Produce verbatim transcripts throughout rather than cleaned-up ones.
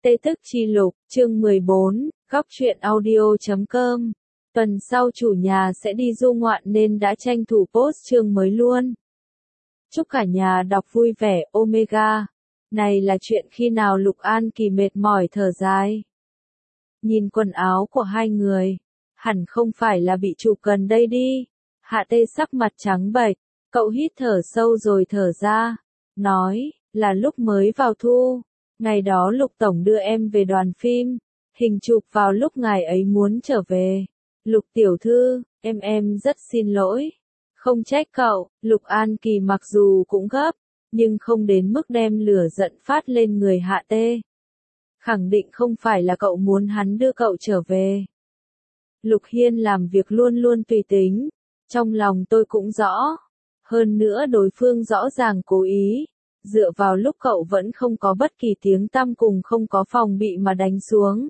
Tê Tức Chi Lục, chương mười bốn, góc truyện audio chấm com. Tuần sau chủ nhà sẽ đi du ngoạn nên đã tranh thủ post chương mới luôn. Chúc cả nhà đọc vui vẻ, Omega. Này là chuyện khi nào Lục An Kỳ mệt mỏi thở dài. Nhìn quần áo của hai người, hẳn không phải là bị chụp gần đây đi. Hạ Tê sắc mặt trắng bệch, cậu hít thở sâu rồi thở ra, nói, là lúc mới vào thu. Ngày đó Lục Tổng đưa em về đoàn phim, hình chụp vào lúc ngài ấy muốn trở về. Lục tiểu thư, em em rất xin lỗi. Không trách cậu, Lục An Kỳ mặc dù cũng gấp, nhưng không đến mức đem lửa giận phát lên người Hạ Tê. Khẳng định không phải là cậu muốn hắn đưa cậu trở về. Lục Hiên làm việc luôn luôn tùy tính, trong lòng tôi cũng rõ. Hơn nữa đối phương rõ ràng cố ý. Dựa vào lúc cậu vẫn không có bất kỳ tiếng tăm cùng không có phòng bị mà đánh xuống.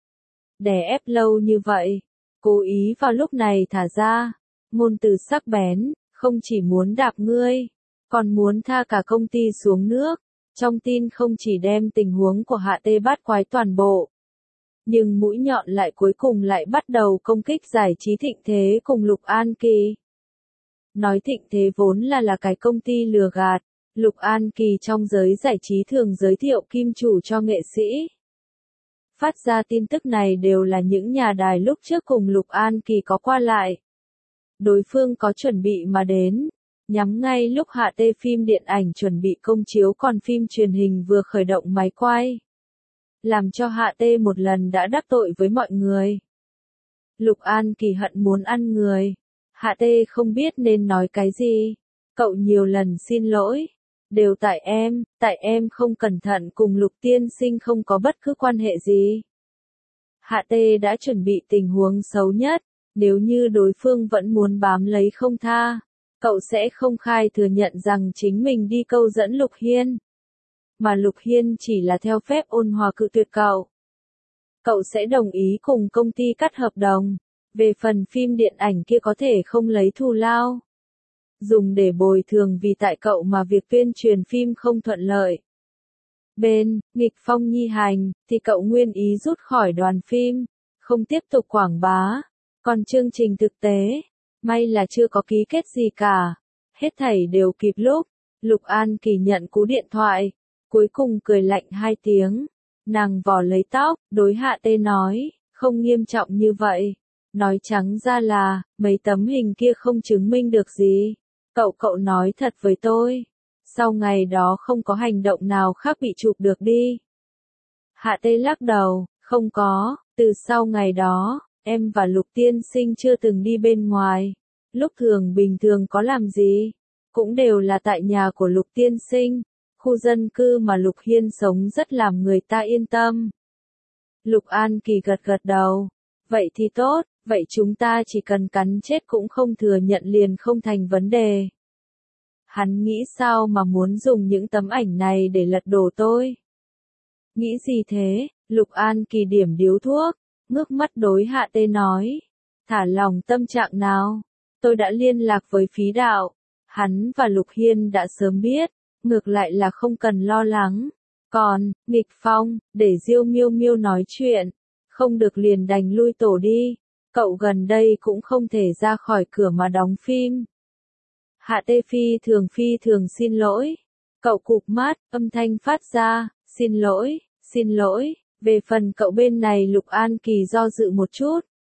Đè ép lâu như vậy, cố ý vào lúc này thả ra, ngôn từ sắc bén, không chỉ muốn đạp ngươi, còn muốn tha cả công ty xuống nước. Trong tin không chỉ đem tình huống của Hạ Tê bát quái toàn bộ, nhưng mũi nhọn lại cuối cùng lại bắt đầu công kích giải trí Thịnh Thế cùng Lục An Kỳ. Nói Thịnh Thế vốn là là cái công ty lừa gạt. Lục An Kỳ trong giới giải trí thường giới thiệu kim chủ cho nghệ sĩ. Phát ra tin tức này đều là những nhà đài lúc trước cùng Lục An Kỳ có qua lại. Đối phương có chuẩn bị mà đến, nhắm ngay lúc Hạ Tê phim điện ảnh chuẩn bị công chiếu còn phim truyền hình vừa khởi động máy quay. Làm cho Hạ Tê một lần đã đắc tội với mọi người. Lục An Kỳ hận muốn ăn người. Hạ Tê không biết nên nói cái gì. Cậu nhiều lần xin lỗi. Đều tại em, tại em không cẩn thận cùng Lục tiên sinh không có bất cứ quan hệ gì. Hạ Tê đã chuẩn bị tình huống xấu nhất, nếu như đối phương vẫn muốn bám lấy không tha, cậu sẽ không khai thừa nhận rằng chính mình đi câu dẫn Lục Hiên. Mà Lục Hiên chỉ là theo phép ôn hòa cự tuyệt cậu. Cậu sẽ đồng ý cùng công ty cắt hợp đồng, về phần phim điện ảnh kia có thể không lấy thù lao. Dùng để bồi thường vì tại cậu mà việc tuyên truyền phim không thuận lợi. Bên, nghịch phong nhi hành, thì cậu nguyên ý rút khỏi đoàn phim, không tiếp tục quảng bá. Còn chương trình thực tế, may là chưa có ký kết gì cả. Hết thảy đều kịp lúc, Lục An Kỳ nhận cú điện thoại, cuối cùng cười lạnh hai tiếng. Nàng vò lấy tóc, đối Hạ Tê nói, không nghiêm trọng như vậy. Nói trắng ra là, mấy tấm hình kia không chứng minh được gì. Cậu cậu nói thật với tôi. Sau ngày đó không có hành động nào khác bị chụp được đi. Hạ Tê lắc đầu, không có, từ sau ngày đó, em và Lục tiên sinh chưa từng đi bên ngoài. Lúc thường bình thường có làm gì, cũng đều là tại nhà của Lục tiên sinh, khu dân cư mà Lục Hiên sống rất làm người ta yên tâm. Lục An Kỳ gật gật đầu, vậy thì tốt. Vậy chúng ta chỉ cần cắn chết cũng không thừa nhận liền không thành vấn đề. Hắn nghĩ sao mà muốn dùng những tấm ảnh này để lật đổ tôi? Nghĩ gì thế? Lục An Kỳ điểm điếu thuốc, ngước mắt đối Hạ Tê nói. Thả lòng tâm trạng nào? Tôi đã liên lạc với phí đạo. Hắn và Lục Hiên đã sớm biết, ngược lại là không cần lo lắng. Còn, nghịch phong, để Diêu Miêu Miêu nói chuyện. Không được liền đành lui tổ đi. Cậu gần đây cũng không thể ra khỏi cửa mà đóng phim. Hạ Tê phi thường phi thường xin lỗi. Cậu cụp mắt, âm thanh phát ra, xin lỗi, xin lỗi. Về phần cậu bên này Lục An Kỳ do dự một chút.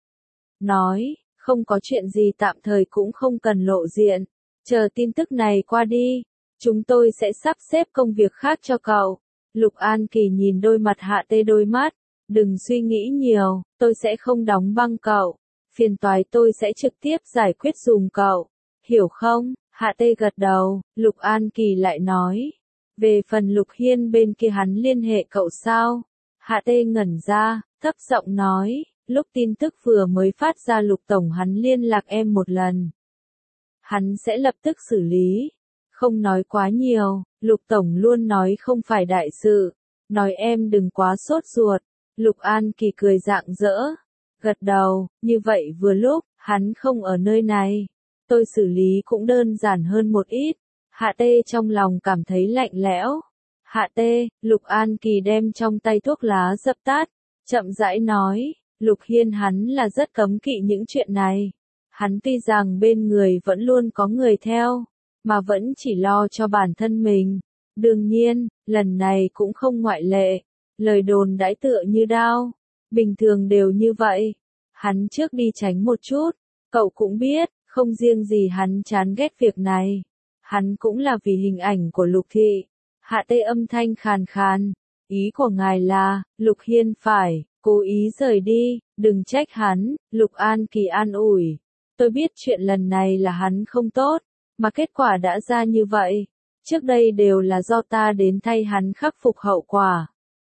Nói, không có chuyện gì tạm thời cũng không cần lộ diện. Chờ tin tức này qua đi, chúng tôi sẽ sắp xếp công việc khác cho cậu. Lục An Kỳ nhìn đôi mặt Hạ Tê đôi mắt. Đừng suy nghĩ nhiều, tôi sẽ không đóng băng cậu. Phiền toái tôi sẽ trực tiếp giải quyết dùm cậu. Hiểu không? Hạ Tê gật đầu, Lục An Kỳ lại nói. Về phần Lục Hiên bên kia hắn liên hệ cậu sao? Hạ Tê ngẩn ra, thấp giọng nói, lúc tin tức vừa mới phát ra Lục Tổng hắn liên lạc em một lần. Hắn sẽ lập tức xử lý. Không nói quá nhiều, Lục Tổng luôn nói không phải đại sự. Nói em đừng quá sốt ruột. Lục An Kỳ cười rạng rỡ, gật đầu, như vậy vừa lúc, hắn không ở nơi này. Tôi xử lý cũng đơn giản hơn một ít. Hạ Tê trong lòng cảm thấy lạnh lẽo. Hạ tê, Lục An Kỳ đem trong tay thuốc lá dập tắt, chậm rãi nói, Lục Hiên hắn là rất cấm kỵ những chuyện này. Hắn tuy rằng bên người vẫn luôn có người theo, mà vẫn chỉ lo cho bản thân mình. Đương nhiên, lần này cũng không ngoại lệ. Lời đồn đãi tựa như đao, bình thường đều như vậy. Hắn trước đi tránh một chút, cậu cũng biết, không riêng gì hắn chán ghét việc này. Hắn cũng là vì hình ảnh của Lục Thị. Hạ tê âm thanh khàn khàn, ý của ngài là, Lục Hiên phải, cố ý rời đi, đừng trách hắn, Lục An Kỳ an ủi. Tôi biết chuyện lần này là hắn không tốt, mà kết quả đã ra như vậy. Trước đây đều là do ta đến thay hắn khắc phục hậu quả.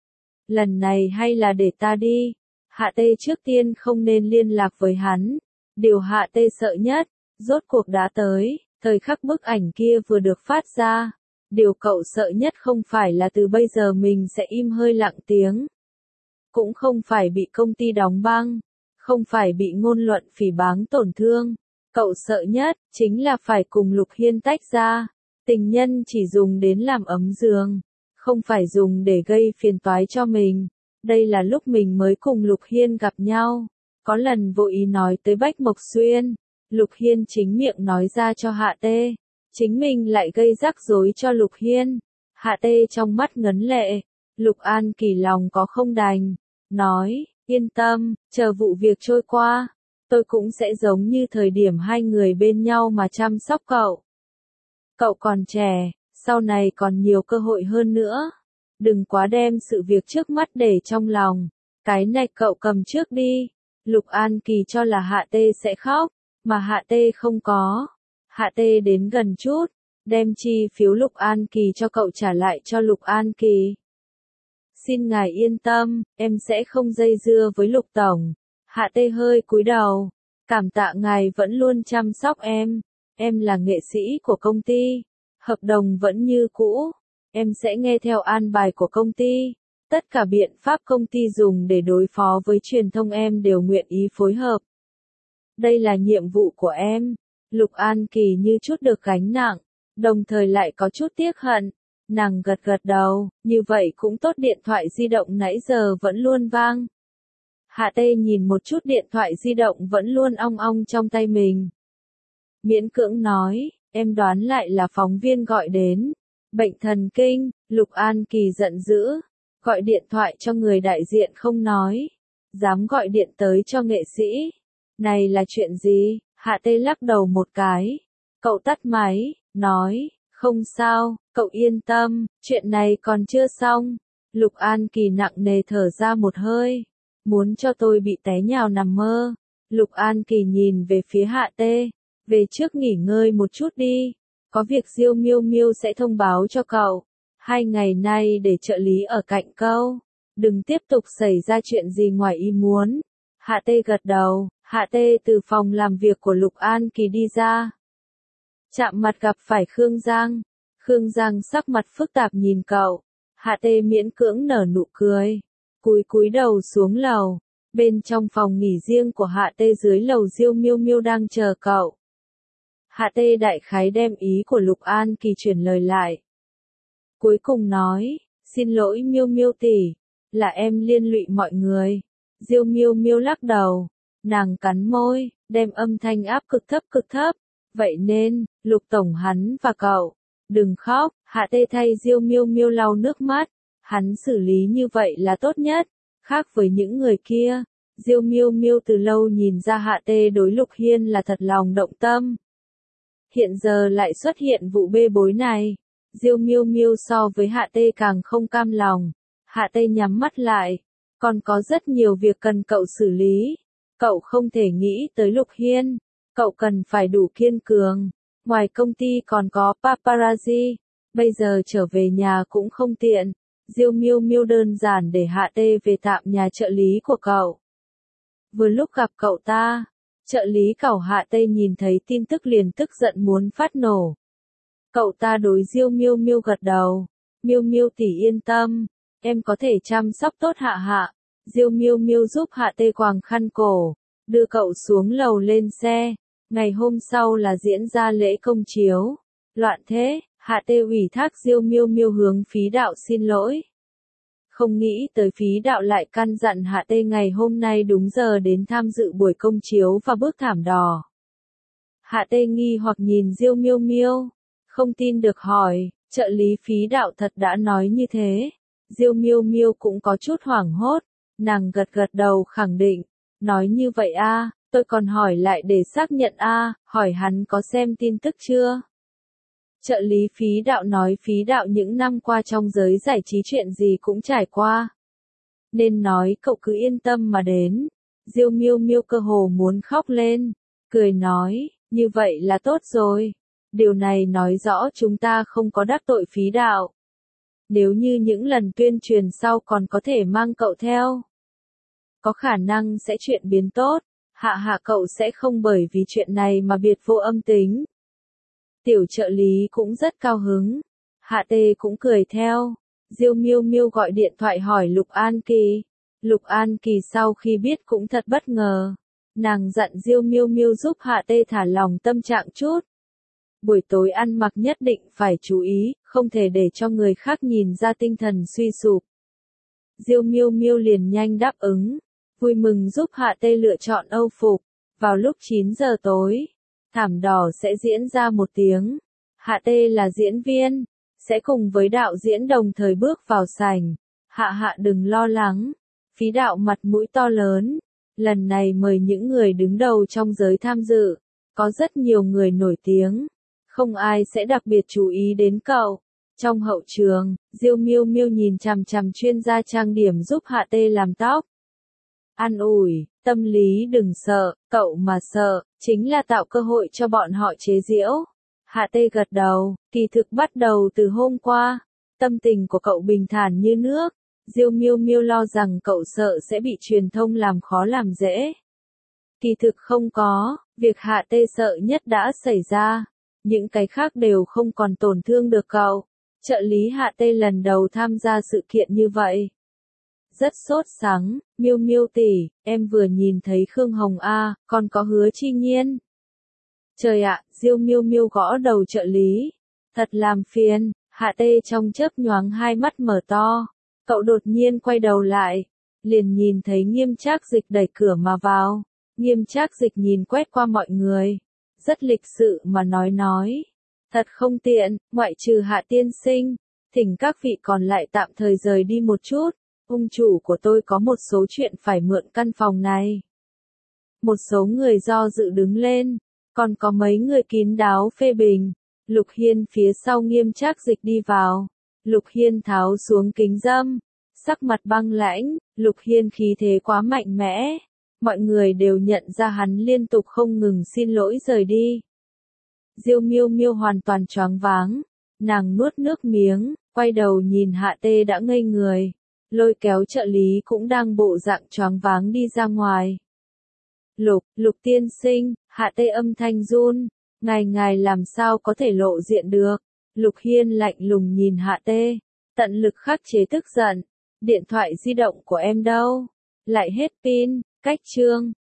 Lần này hay là để ta đi. Hạ tê trước tiên không nên liên lạc với hắn. Điều hạ tê sợ nhất, rốt cuộc đã tới, thời khắc bức ảnh kia vừa được phát ra. Điều cậu sợ nhất không phải là từ bây giờ mình sẽ im hơi lặng tiếng. Cũng không phải bị công ty đóng băng. Không phải bị ngôn luận phỉ báng tổn thương. Cậu sợ nhất, chính là phải cùng Lục Hiên tách ra. Tình nhân chỉ dùng đến làm ấm giường. Không phải dùng để gây phiền toái cho mình. Đây là lúc mình mới cùng Lục Hiên gặp nhau. Có lần vô ý nói tới Bách Mộc Xuyên. Lục Hiên chính miệng nói ra cho Hạ tê. Chính mình lại gây rắc rối cho Lục Hiên. Hạ tê trong mắt ngấn lệ. Lục An Kỳ lòng có không đành. Nói, yên tâm, chờ vụ việc trôi qua. Tôi cũng sẽ giống như thời điểm hai người bên nhau mà chăm sóc cậu. Cậu còn trẻ, sau này còn nhiều cơ hội hơn nữa. Đừng quá đem sự việc trước mắt để trong lòng. Cái này cậu cầm trước đi. Lục An Kỳ cho là Hạ tê sẽ khóc, mà Hạ tê không có. Hạ tê đến gần chút, đem chi phiếu Lục An Kỳ cho cậu trả lại cho Lục An Kỳ. Xin ngài yên tâm, em sẽ không dây dưa với Lục Tổng. Hạ tê hơi cúi đầu. Cảm tạ ngài vẫn luôn chăm sóc em. Em là nghệ sĩ của công ty. Hợp đồng vẫn như cũ. Em sẽ nghe theo an bài của công ty. Tất cả biện pháp công ty dùng để đối phó với truyền thông em đều nguyện ý phối hợp. Đây là nhiệm vụ của em. Lục An Kỳ như chút được gánh nặng, đồng thời lại có chút tiếc hận. Nàng gật gật đầu, như vậy cũng tốt, điện thoại di động nãy giờ vẫn luôn vang. Hạ tê nhìn một chút điện thoại di động vẫn luôn ong ong trong tay mình. Miễn cưỡng nói, em đoán lại là phóng viên gọi đến. Bệnh thần kinh, Lục An Kỳ giận dữ. Gọi điện thoại cho người đại diện không nói. Dám gọi điện tới cho nghệ sĩ. Này là chuyện gì? Hạ tê lắc đầu một cái. Cậu tắt máy, nói, không sao, cậu yên tâm, chuyện này còn chưa xong. Lục An Kỳ nặng nề thở ra một hơi. Muốn cho tôi bị té nhào nằm mơ. Lục An Kỳ nhìn về phía Hạ tê. Về trước nghỉ ngơi một chút đi. Có việc Diêu Miêu Miêu sẽ thông báo cho cậu. Hai ngày nay để trợ lý ở cạnh cậu. Đừng tiếp tục xảy ra chuyện gì ngoài ý muốn. Hạ tê gật đầu. Hạ tê từ phòng làm việc của Lục An Kỳ đi ra. Chạm mặt gặp phải Khương Giang. Khương Giang sắc mặt phức tạp nhìn cậu. Hạ tê miễn cưỡng nở nụ cười. Cúi cúi đầu xuống lầu. Bên trong phòng nghỉ riêng của Hạ tê dưới lầu Diêu Miêu Miêu đang chờ cậu. Hạ tê đại khái đem ý của Lục An Kỳ chuyển lời lại. Cuối cùng nói, xin lỗi Miêu Miêu tỷ, là em liên lụy mọi người. Diêu Miêu Miêu lắc đầu. Nàng cắn môi, đem âm thanh áp cực thấp cực thấp. Vậy nên, Lục Tổng hắn và cậu, đừng khóc. Hạ tê thay Diêu Miêu Miêu lau nước mắt. Hắn xử lý như vậy là tốt nhất. Khác với những người kia, Diêu Miêu Miêu từ lâu nhìn ra Hạ tê đối Lục Hiên là thật lòng động tâm. Hiện giờ lại xuất hiện vụ bê bối này. Diêu Miêu Miêu so với Hạ tê càng không cam lòng. Hạ tê nhắm mắt lại. Còn có rất nhiều việc cần cậu xử lý. Cậu không thể nghĩ tới Lục Hiên. Cậu cần phải đủ kiên cường. Ngoài công ty còn có paparazzi. Bây giờ trở về nhà cũng không tiện. Diêu Miêu Miêu đơn giản để Hạ tê về tạm nhà trợ lý của cậu. Vừa lúc gặp cậu ta, trợ lý cậu Hạ tê nhìn thấy tin tức liền tức giận muốn phát nổ. Cậu ta đối Diêu Miêu Miêu gật đầu. Miêu Miêu tỷ yên tâm, em có thể chăm sóc tốt Hạ Hạ. Diêu Miêu Miêu giúp Hạ tê quàng khăn cổ, đưa cậu xuống lầu lên xe. Ngày hôm sau là diễn ra lễ công chiếu. Loạn thế, Hạ Hạ Tê ủy thác Diêu Miêu Miêu hướng Phí Đạo xin lỗi. Không nghĩ tới Phí Đạo lại căn dặn Hạ Tê ngày hôm nay đúng giờ đến tham dự buổi công chiếu và bước thảm đỏ. Hạ Tê nghi hoặc nhìn Diêu Miêu Miêu, không tin được hỏi, trợ lý Phí Đạo thật đã nói như thế. Diêu Miêu Miêu cũng có chút hoảng hốt, nàng gật gật đầu khẳng định, nói như vậy a, à, tôi còn hỏi lại để xác nhận a, à, hỏi hắn có xem tin tức chưa. Trợ lý Phí Đạo nói Phí Đạo những năm qua trong giới giải trí chuyện gì cũng trải qua. Nên nói cậu cứ yên tâm mà đến. Diêu Miêu Miêu cơ hồ muốn khóc lên, cười nói, như vậy là tốt rồi. Điều này nói rõ chúng ta không có đắc tội Phí Đạo. Nếu như những lần tuyên truyền sau còn có thể mang cậu theo, có khả năng sẽ chuyện biến tốt. Hạ hạ cậu sẽ không bởi vì chuyện này mà biệt vô âm tính. Tiểu trợ lý cũng rất cao hứng. Hạ Tê cũng cười theo. Diêu Miêu Miêu gọi điện thoại hỏi Lục An Kỳ. Lục An Kỳ sau khi biết cũng thật bất ngờ. Nàng dặn Diêu Miêu Miêu giúp Hạ Tê thả lòng tâm trạng chút. Buổi tối ăn mặc nhất định phải chú ý, không thể để cho người khác nhìn ra tinh thần suy sụp. Diêu Miêu Miêu liền nhanh đáp ứng, vui mừng giúp Hạ Tê lựa chọn âu phục. Vào lúc chín giờ tối, thảm đỏ sẽ diễn ra một tiếng. Hạ Tê là diễn viên, sẽ cùng với đạo diễn đồng thời bước vào sảnh. Hạ hạ đừng lo lắng. Phí Đạo mặt mũi to lớn. Lần này mời những người đứng đầu trong giới tham dự. Có rất nhiều người nổi tiếng. Không ai sẽ đặc biệt chú ý đến cậu. Trong hậu trường, Diêu Miêu Miêu nhìn chằm chằm chuyên gia trang điểm giúp Hạ Tê làm tóc. An ủi, tâm lý đừng sợ, cậu mà sợ, chính là tạo cơ hội cho bọn họ chế giễu. Hạ Tê gật đầu, kỳ thực bắt đầu từ hôm qua, tâm tình của cậu bình thản như nước. Diêu Miêu Miêu lo rằng cậu sợ sẽ bị truyền thông làm khó làm dễ. Kỳ thực không có, việc Hạ Tê sợ nhất đã xảy ra. Những cái khác đều không còn tổn thương được cậu. Trợ lý Hạ Tê lần đầu tham gia sự kiện như vậy. Rất sốt sắng, Miêu Miêu tỷ, em vừa nhìn thấy Khương Hồng A, còn có Hứa Chi Nhiên. Trời ạ, Diêu Miêu Miêu gõ đầu trợ lý. Thật làm phiền, Hạ Tê trong chớp nhoáng hai mắt mở to. Cậu đột nhiên quay đầu lại, liền nhìn thấy Nghiêm Trác Dịch đẩy cửa mà vào. Nghiêm Trác Dịch nhìn quét qua mọi người, rất lịch sự mà nói nói. Thật không tiện, ngoại trừ Hạ tiên sinh, thỉnh các vị còn lại tạm thời rời đi một chút. Ông chủ của tôi có một số chuyện phải mượn căn phòng này. Một số người do dự đứng lên, còn có mấy người kín đáo phê bình. Lục Hiên phía sau Nghiêm Trác Dịch đi vào. Lục Hiên tháo xuống kính râm, sắc mặt băng lãnh. Lục Hiên khí thế quá mạnh mẽ. Mọi người đều nhận ra hắn liên tục không ngừng xin lỗi rời đi. Diêu Miêu Miêu hoàn toàn choáng váng. Nàng nuốt nước miếng, quay đầu nhìn Hạ Tê đã ngây người. Lôi kéo trợ lý cũng đang bộ dạng choáng váng đi ra ngoài. Lục, Lục tiên sinh, Hạ Tê âm thanh run. Ngài ngài làm sao có thể lộ diện được. Lục Hiên lạnh lùng nhìn Hạ Tê, tận lực khắc chế tức giận. Điện thoại di động của em đâu? Lại hết pin, cách chương.